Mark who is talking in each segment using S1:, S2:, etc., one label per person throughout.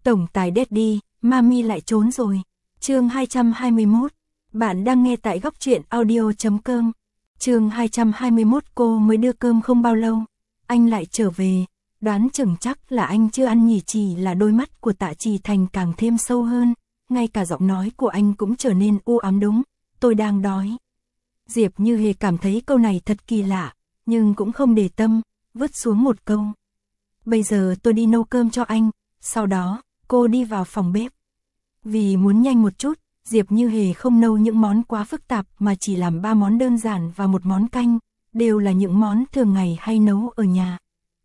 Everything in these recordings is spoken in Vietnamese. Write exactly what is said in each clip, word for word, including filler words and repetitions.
S1: Tổng tài Daddy, Mami lại trốn rồi. Chương hai trăm hai mươi mốt. Bạn đang nghe tại góc truyện audio chấm com. Chương hai trăm hai mươi mốt. Cô mới đưa cơm không bao lâu, anh lại trở về. Đoán chừng chắc là anh chưa ăn nhỉ. Chỉ là đôi mắt của Tạ Trì Thành càng thêm sâu hơn, ngay cả giọng nói của anh cũng trở nên u ám. Đúng, tôi đang đói. Diệp Như Hề cảm thấy câu này thật kỳ lạ, nhưng cũng không để tâm, vứt xuống một câu. Bây giờ tôi đi nấu cơm cho anh. Sau đó, cô đi vào phòng bếp. Vì muốn nhanh một chút, Diệp Như Hề không nấu những món quá phức tạp mà chỉ làm ba món đơn giản và một món canh, đều là những món thường ngày hay nấu ở nhà.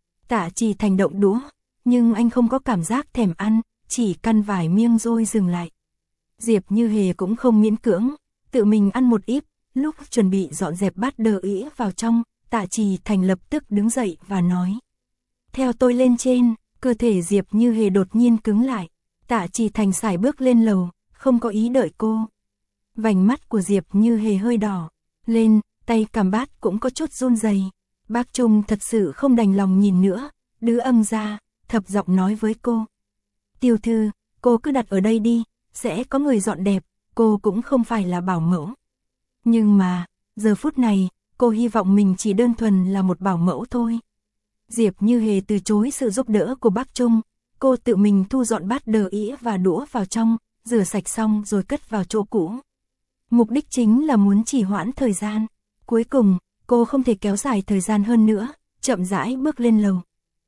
S1: Tạ Trì Thành động đũa, nhưng anh không có cảm giác thèm ăn, chỉ căn vài miếng rồi dừng lại. Diệp Như Hề cũng không miễn cưỡng, tự mình ăn một ít. Lúc chuẩn bị dọn dẹp bát đờ ĩ vào trong, Tạ Trì Thành lập tức đứng dậy và nói: theo tôi lên trên. Cơ thể Diệp Như Hề đột nhiên cứng lại. Tạ Trì Thành sải bước lên lầu, không có ý đợi cô. Vành mắt của Diệp Như Hề hơi đỏ lên, tay cầm bát cũng có chút run rẩy. Bác Trung thật sự không đành lòng nhìn nữa, đưa âm ra, thấp giọng nói với cô: tiểu thư, cô cứ đặt ở đây đi, sẽ có người dọn đẹp, cô cũng không phải là bảo mẫu. Nhưng mà, giờ phút này, cô hy vọng mình chỉ đơn thuần là một bảo mẫu thôi. Diệp Như Hề từ chối sự giúp đỡ của bác Trung, cô tự mình thu dọn bát đờ ĩ và đũa vào trong, rửa sạch xong rồi cất vào chỗ cũ. Mục đích chính là muốn trì hoãn thời gian. Cuối cùng, cô không thể kéo dài thời gian hơn nữa, chậm rãi bước lên lầu.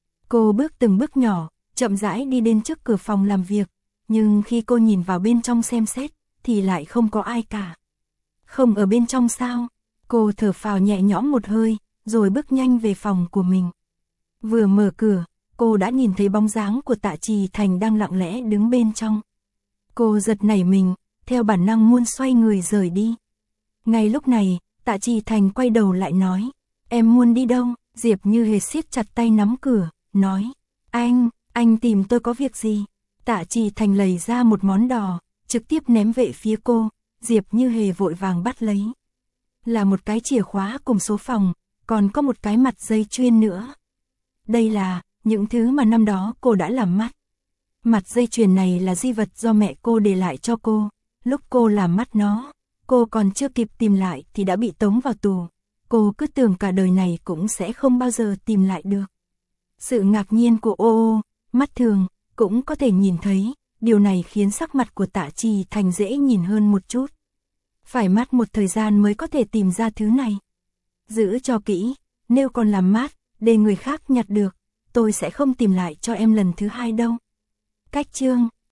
S1: Cô bước từng bước nhỏ, chậm rãi đi đến trước cửa phòng làm việc, nhưng khi cô nhìn vào bên trong xem xét, thì lại không có ai cả. Không ở bên trong sao? Cô thở phào nhẹ nhõm một hơi, rồi bước nhanh về phòng của mình. Vừa mở cửa, cô đã nhìn thấy bóng dáng của Tạ Trì Thành đang lặng lẽ đứng bên trong. Cô giật nảy mình, theo bản năng muốn xoay người rời đi. Ngay lúc này, Tạ Trì Thành quay đầu lại nói: em muốn đi đâu? Diệp Như Hề siết chặt tay nắm cửa, nói: anh, anh tìm tôi có việc gì? Tạ Trì Thành lấy ra một món đò, trực tiếp ném về phía cô. Diệp Như Hề vội vàng bắt lấy. Là một cái chìa khóa cùng số phòng, còn có một cái mặt dây chuyền nữa. Đây là những thứ mà năm đó cô đã làm mắt. Mặt dây chuyền này là di vật do mẹ cô để lại cho cô. Lúc cô làm mắt nó, cô còn chưa kịp tìm lại thì đã bị tống vào tù. Cô cứ tưởng cả đời này cũng sẽ không bao giờ tìm lại được. Sự ngạc nhiên của ô ô, mắt thường, cũng có thể nhìn thấy. Điều này khiến sắc mặt của Tạ Trì Thành dễ nhìn hơn một chút. Phải mất một thời gian mới có thể tìm ra thứ này. Giữ cho kỹ, nếu còn làm mát, để người khác nhặt được, tôi sẽ không tìm lại cho em lần thứ hai đâu. Cách chương